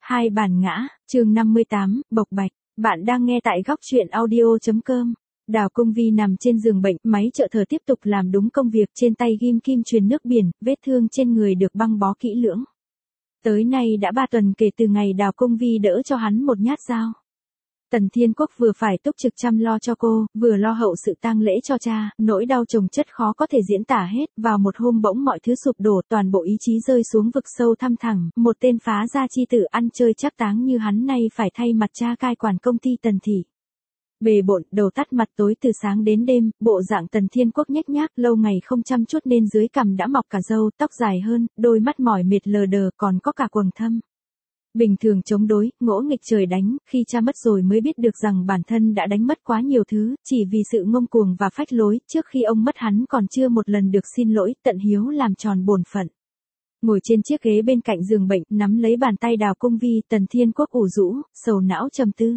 Hai bản ngã, chương 58, bộc bạch. Bạn đang nghe tại góc truyện audio.com. Đào Công Vi nằm trên giường bệnh, máy trợ thở tiếp tục làm đúng công việc, trên tay ghim kim truyền nước biển, vết thương trên người được băng bó kỹ lưỡng. Tới nay đã 3 tuần kể từ ngày Đào Công Vi đỡ cho hắn một nhát dao. Tần Thiên Quốc vừa phải túc trực chăm lo cho cô, vừa lo hậu sự tang lễ cho cha, nỗi đau chồng chất khó có thể diễn tả hết, vào một hôm bỗng mọi thứ sụp đổ, toàn bộ ý chí rơi xuống vực sâu thăm thẳm, một tên phá gia chi tử ăn chơi chắc táng như hắn nay phải thay mặt cha cai quản công ty Tần Thị. Bề bộn, đầu tắt mặt tối từ sáng đến đêm, bộ dạng Tần Thiên Quốc nhếch nhác, lâu ngày không chăm chút nên dưới cằm đã mọc cả râu, tóc dài hơn, đôi mắt mỏi mệt lờ đờ, còn có cả quầng thâm. Bình thường chống đối, ngỗ nghịch trời đánh, khi cha mất rồi mới biết được rằng bản thân đã đánh mất quá nhiều thứ, chỉ vì sự ngông cuồng và phách lối, trước khi ông mất hắn còn chưa một lần được xin lỗi, tận hiếu làm tròn bổn phận. Ngồi trên chiếc ghế bên cạnh giường bệnh, nắm lấy bàn tay Đào Công Vi, Tần Thiên Quốc ủ rũ, sầu não trầm tư.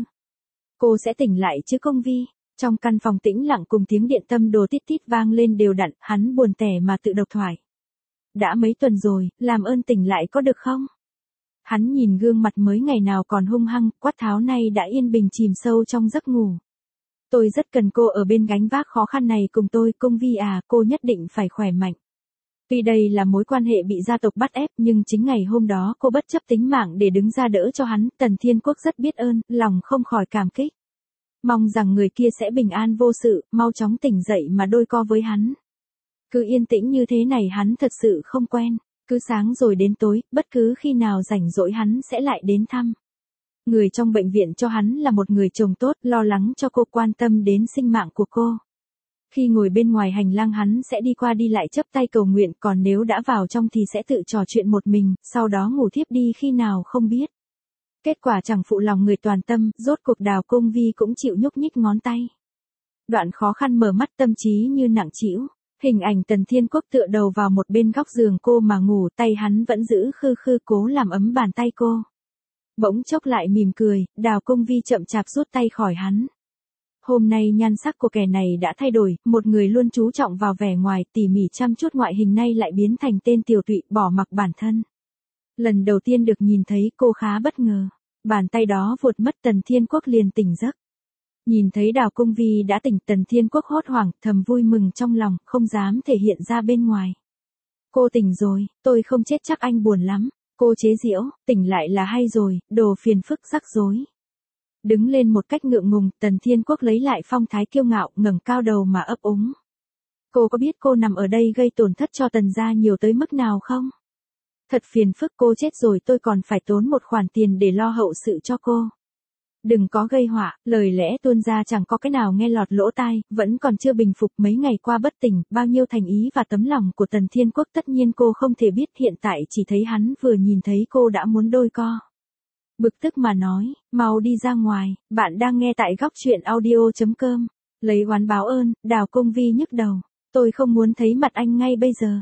Cô sẽ tỉnh lại chứ Công Vi? Trong căn phòng tĩnh lặng cùng tiếng điện tâm đồ tít tít vang lên đều đặn, hắn buồn tẻ mà tự độc thoại. Đã mấy tuần rồi, làm ơn tỉnh lại có được không? Hắn nhìn gương mặt mới ngày nào còn hung hăng, quát tháo nay đã yên bình chìm sâu trong giấc ngủ. Tôi rất cần cô ở bên gánh vác khó khăn này cùng tôi, Công Vi à, cô nhất định phải khỏe mạnh. Tuy đây là mối quan hệ bị gia tộc bắt ép, nhưng chính ngày hôm đó cô bất chấp tính mạng để đứng ra đỡ cho hắn, Tần Thiên Quốc rất biết ơn, lòng không khỏi cảm kích. Mong rằng người kia sẽ bình an vô sự, mau chóng tỉnh dậy mà đôi co với hắn. Cứ yên tĩnh như thế này hắn thật sự không quen. Cứ sáng rồi đến tối, bất cứ khi nào rảnh rỗi hắn sẽ lại đến thăm. Người trong bệnh viện cho hắn là một người chồng tốt, lo lắng cho cô, quan tâm đến sinh mạng của cô. Khi ngồi bên ngoài hành lang hắn sẽ đi qua đi lại chắp tay cầu nguyện, còn nếu đã vào trong thì sẽ tự trò chuyện một mình, sau đó ngủ thiếp đi khi nào không biết. Kết quả chẳng phụ lòng người toàn tâm, rốt cuộc Đào Công Vi cũng chịu nhúc nhích ngón tay. Đoạn khó khăn mở mắt, tâm trí như nặng trĩu. Hình ảnh Tần Thiên Quốc tựa đầu vào một bên góc giường cô mà ngủ, tay hắn vẫn giữ khư khư cố làm ấm bàn tay cô. Bỗng chốc lại mỉm cười, Đào Công Vi chậm chạp rút tay khỏi hắn. Hôm nay nhan sắc của kẻ này đã thay đổi, một người luôn chú trọng vào vẻ ngoài, tỉ mỉ chăm chút ngoại hình nay lại biến thành tên tiều tụy, bỏ mặc bản thân. Lần đầu tiên được nhìn thấy cô khá bất ngờ, bàn tay đó vụt mất, Tần Thiên Quốc liền tỉnh giấc. Nhìn thấy Đào Công Vi đã tỉnh, Tần Thiên Quốc hốt hoảng, thầm vui mừng trong lòng, không dám thể hiện ra bên ngoài. Cô tỉnh rồi, tôi không chết chắc anh buồn lắm. Cô chế giễu, tỉnh lại là hay rồi, đồ phiền phức rắc rối. Đứng lên một cách ngượng ngùng, Tần Thiên Quốc lấy lại phong thái kiêu ngạo, ngẩng cao đầu mà ấp úng. Cô có biết cô nằm ở đây gây tổn thất cho Tần gia nhiều tới mức nào không? Thật phiền phức, cô chết rồi tôi còn phải tốn một khoản tiền để lo hậu sự cho cô. Đừng có gây họa, lời lẽ tuôn ra chẳng có cái nào nghe lọt lỗ tai, vẫn còn chưa bình phục, mấy ngày qua bất tỉnh, bao nhiêu thành ý và tấm lòng của Tần Thiên Quốc tất nhiên cô không thể biết, hiện tại chỉ thấy hắn vừa nhìn thấy cô đã muốn đôi co. Bực tức mà nói, mau đi ra ngoài, bạn đang nghe tại góc truyện audio.com. Lấy oán báo ơn, Đào Công Vi nhức đầu, tôi không muốn thấy mặt anh ngay bây giờ.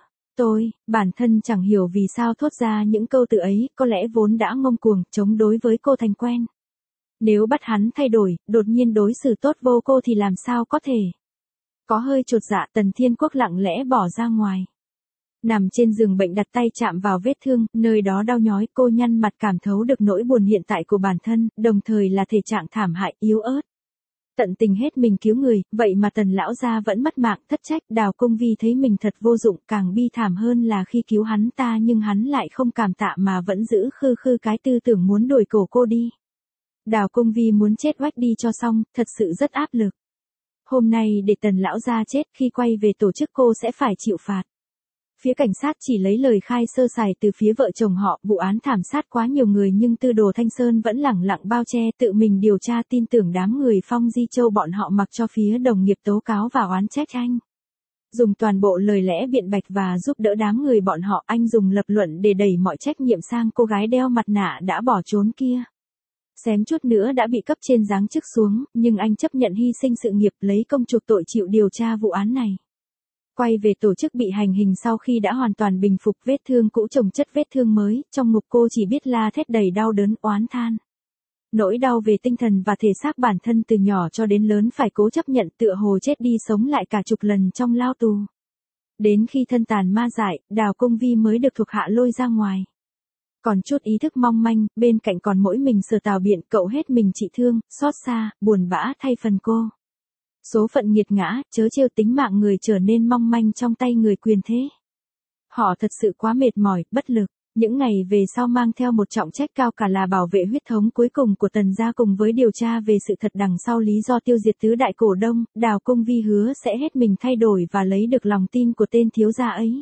Bản thân chẳng hiểu vì sao thốt ra những câu từ ấy, có lẽ vốn đã ngông cuồng, chống đối với cô thành quen. Nếu bắt hắn thay đổi, đột nhiên đối xử tốt vô cô thì làm sao có thể. Có hơi chột dạ, Tần Thiên Quốc lặng lẽ bỏ ra ngoài. Nằm trên giường bệnh đặt tay chạm vào vết thương, nơi đó đau nhói, cô nhăn mặt cảm thấu được nỗi buồn hiện tại của bản thân, đồng thời là thể trạng thảm hại, yếu ớt. Tận tình hết mình cứu người, vậy mà Tần lão gia vẫn mất mạng, thất trách. Đào Công Vi thấy mình thật vô dụng, càng bi thảm hơn là khi cứu hắn ta nhưng hắn lại không cảm tạ mà vẫn giữ khư khư cái tư tưởng muốn đuổi cổ cô đi. Đào Công Vi muốn chết oách đi cho xong, thật sự rất áp lực. Hôm nay để Tần lão gia chết, khi quay về tổ chức cô sẽ phải chịu phạt. Phía cảnh sát chỉ lấy lời khai sơ sài từ phía vợ chồng họ, vụ án thảm sát quá nhiều người nhưng Tư Đồ Thanh Sơn vẫn lẳng lặng bao che, tự mình điều tra, tin tưởng đám người Phong Di Châu bọn họ mặc cho phía đồng nghiệp tố cáo và oán trách anh. Dùng toàn bộ lời lẽ biện bạch và giúp đỡ đám người bọn họ, anh dùng lập luận để đẩy mọi trách nhiệm sang cô gái đeo mặt nạ đã bỏ trốn kia. Xém chút nữa đã bị cấp trên giáng chức xuống, nhưng anh chấp nhận hy sinh sự nghiệp lấy công chuộc tội chịu điều tra vụ án này. Quay về tổ chức bị hành hình sau khi đã hoàn toàn bình phục, vết thương cũ chồng chất vết thương mới, trong ngục cô chỉ biết la thét đầy đau đớn, oán than. Nỗi đau về tinh thần và thể xác bản thân từ nhỏ cho đến lớn phải cố chấp nhận, tựa hồ chết đi sống lại cả chục lần trong lao tù. Đến khi thân tàn ma dại, Đào Công Vi mới được thuộc hạ lôi ra ngoài. Còn chút ý thức mong manh, bên cạnh còn mỗi mình Sở Tào Biện, cậu hết mình trị thương, xót xa, buồn bã thay phần cô. Số phận nghiệt ngã, chớ trêu tính mạng người trở nên mong manh trong tay người quyền thế. Họ thật sự quá mệt mỏi, bất lực. Những ngày về sau mang theo một trọng trách cao cả là bảo vệ huyết thống cuối cùng của Tần gia cùng với điều tra về sự thật đằng sau lý do tiêu diệt tứ đại cổ đông, Đào Cung Vi hứa sẽ hết mình thay đổi và lấy được lòng tin của tên thiếu gia ấy.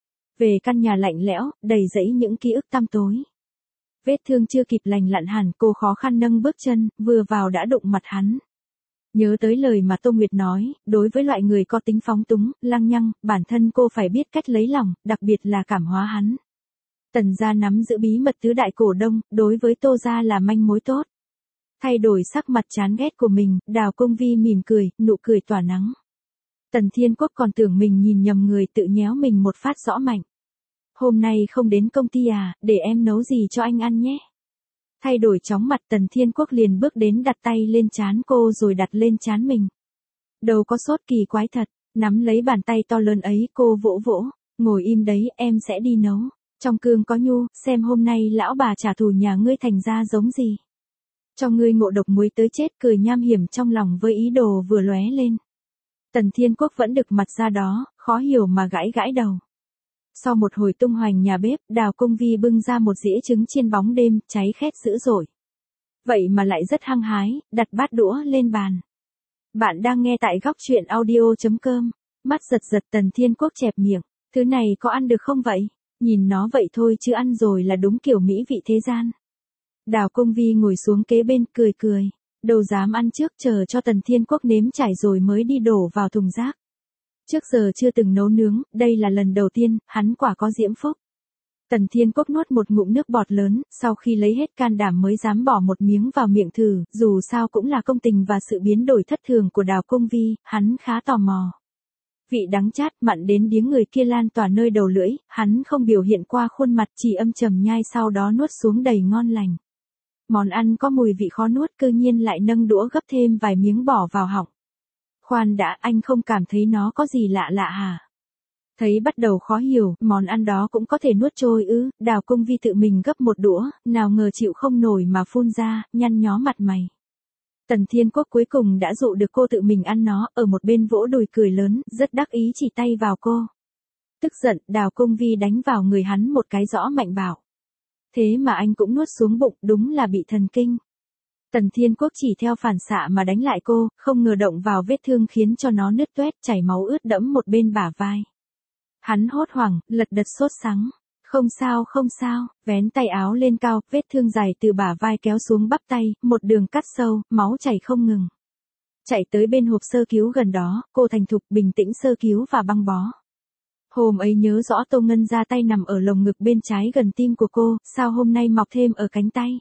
Về căn nhà lạnh lẽo, đầy rẫy những ký ức tăm tối. Vết thương chưa kịp lành lặn hẳn, cô khó khăn nâng bước chân, vừa vào đã đụng mặt hắn. Nhớ tới lời mà Tô Nguyệt nói, đối với loại người có tính phóng túng, lăng nhăng, bản thân cô phải biết cách lấy lòng, đặc biệt là cảm hóa hắn. Tần gia nắm giữ bí mật tứ đại cổ đông, đối với Tô gia là manh mối tốt. Thay đổi sắc mặt chán ghét của mình, Đào Cung Vi mỉm cười, nụ cười tỏa nắng. Tần Thiên Quốc còn tưởng mình nhìn nhầm người, tự nhéo mình một phát rõ mạnh. Hôm nay không đến công ty à, để em nấu gì cho anh ăn nhé. Thay đổi chóng mặt, Tần Thiên Quốc liền bước đến đặt tay lên trán cô rồi đặt lên trán mình. Đâu có sốt, kỳ quái thật, nắm lấy bàn tay to lớn ấy, cô vỗ vỗ, ngồi im đấy, em sẽ đi nấu. Trong cương có nhu, xem hôm nay lão bà trả thù nhà ngươi thành ra giống gì. Cho ngươi ngộ độc muối tới chết, cười nham hiểm trong lòng với ý đồ vừa lóe lên. Tần Thiên Quốc vẫn đực mặt ra đó, khó hiểu mà gãi gãi đầu. Sau một hồi tung hoành nhà bếp, Đào Cung Vi bưng ra một dĩa trứng chiên bóng đêm, cháy khét dữ dội. Vậy mà lại rất hăng hái, đặt bát đũa lên bàn. Bạn đang nghe tại góc truyện audio.com. Mắt giật giật, Tần Thiên Quốc chẹp miệng. Thứ này có ăn được không vậy? Nhìn nó vậy thôi chứ ăn rồi là đúng kiểu mỹ vị thế gian. Đào Cung Vi ngồi xuống kế bên, cười cười. Đâu dám ăn trước, chờ cho Tần Thiên Quốc nếm trải rồi mới đi đổ vào thùng rác. Trước giờ chưa từng nấu nướng, đây là lần đầu tiên, hắn quả có diễm phúc. Tần Thiên Quốc nuốt một ngụm nước bọt lớn, sau khi lấy hết can đảm mới dám bỏ một miếng vào miệng thử, dù sao cũng là công tình và sự biến đổi thất thường của Đào Cung Vi, hắn khá tò mò. Vị đắng chát mặn đến điếng người kia lan tỏa nơi đầu lưỡi, hắn không biểu hiện qua khuôn mặt, chỉ âm trầm nhai sau đó nuốt xuống đầy ngon lành. Món ăn có mùi vị khó nuốt, cơ nhiên lại nâng đũa gấp thêm vài miếng bỏ vào họng. Khoan đã, anh không cảm thấy nó có gì lạ lạ hả? Thấy bắt đầu khó hiểu, món ăn đó cũng có thể nuốt trôi ư? Đào Cung Vi tự mình gấp một đũa, nào ngờ chịu không nổi mà phun ra, nhăn nhó mặt mày. Tần Thiên Quốc cuối cùng đã dụ được cô tự mình ăn nó, ở một bên vỗ đùi cười lớn, rất đắc ý chỉ tay vào cô. Tức giận, Đào Cung Vi đánh vào người hắn một cái rõ mạnh bảo. Thế mà anh cũng nuốt xuống bụng, đúng là bị thần kinh. Tần Thiên Quốc chỉ theo phản xạ mà đánh lại cô, không ngờ động vào vết thương khiến cho nó nứt toét, chảy máu ướt đẫm một bên bả vai. Hắn hốt hoảng, lật đật sốt sắng. Không sao, vén tay áo lên cao, vết thương dài từ bả vai kéo xuống bắp tay, một đường cắt sâu, máu chảy không ngừng. Chạy tới bên hộp sơ cứu gần đó, cô thành thục bình tĩnh sơ cứu và băng bó. Hôm ấy nhớ rõ Tô Ngân ra tay nằm ở lồng ngực bên trái gần tim của cô, sao hôm nay mọc thêm ở cánh tay.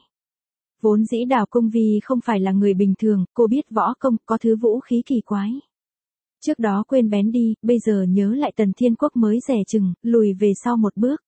Vốn dĩ Đào Cung Vi không phải là người bình thường, cô biết võ công, có thứ vũ khí kỳ quái. Trước đó quên bén đi, bây giờ nhớ lại Tần Thiên Quốc mới dè chừng, lùi về sau một bước.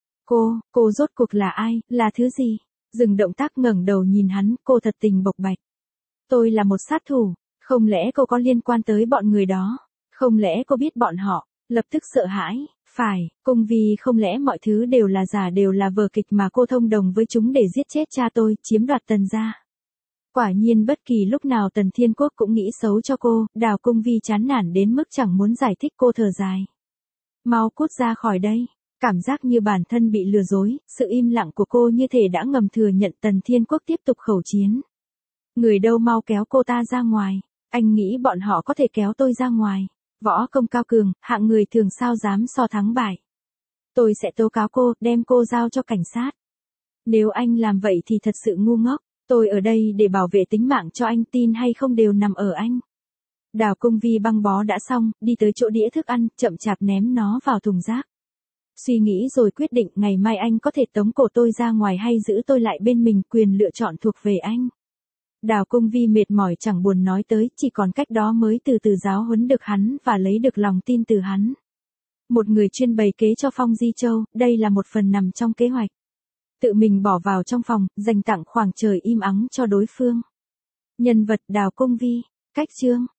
Cô rốt cuộc là ai, là thứ gì? Dừng động tác ngẩng đầu nhìn hắn, cô thật tình bộc bạch. Tôi là một sát thủ, không lẽ cô có liên quan tới bọn người đó? Không lẽ cô biết bọn họ? Lập tức sợ hãi, phải, Cung Vi không lẽ mọi thứ đều là giả, đều là vở kịch mà cô thông đồng với chúng để giết chết cha tôi, chiếm đoạt Tần gia. Quả nhiên bất kỳ lúc nào Tần Thiên Quốc cũng nghĩ xấu cho cô, Đào Cung Vi chán nản đến mức chẳng muốn giải thích, cô thở dài. Mau cút ra khỏi đây. Cảm giác như bản thân bị lừa dối, sự im lặng của cô như thể đã ngầm thừa nhận. Tần Thiên Quốc tiếp tục khẩu chiến. Người đâu mau kéo cô ta ra ngoài. Anh nghĩ bọn họ có thể kéo tôi ra ngoài. Võ công cao cường, hạng người thường sao dám so thắng bại. Tôi sẽ tố cáo cô, đem cô giao cho cảnh sát. Nếu anh làm vậy thì thật sự ngu ngốc. Tôi ở đây để bảo vệ tính mạng cho anh, tin hay không đều nằm ở anh. Đào Cung Vi băng bó đã xong, đi tới chỗ đĩa thức ăn, chậm chạp ném nó vào thùng rác. Suy nghĩ rồi quyết định, ngày mai anh có thể tống cổ tôi ra ngoài hay giữ tôi lại bên mình, quyền lựa chọn thuộc về anh. Đào Cung Vi mệt mỏi chẳng buồn nói tới, chỉ còn cách đó mới từ từ giáo huấn được hắn và lấy được lòng tin từ hắn. Một người chuyên bày kế cho Phong Di Châu, đây là một phần nằm trong kế hoạch. Tự mình bỏ vào trong phòng, dành tặng khoảng trời im ắng cho đối phương. Nhân vật Đào Cung Vi, cách chương.